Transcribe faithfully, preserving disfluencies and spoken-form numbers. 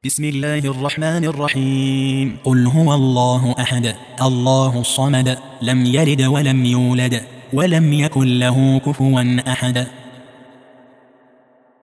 بسم الله الرحمن الرحيم. قل هو الله أحد الله الصمد لم يلد ولم يولد ولم يكن له كفوا أحد.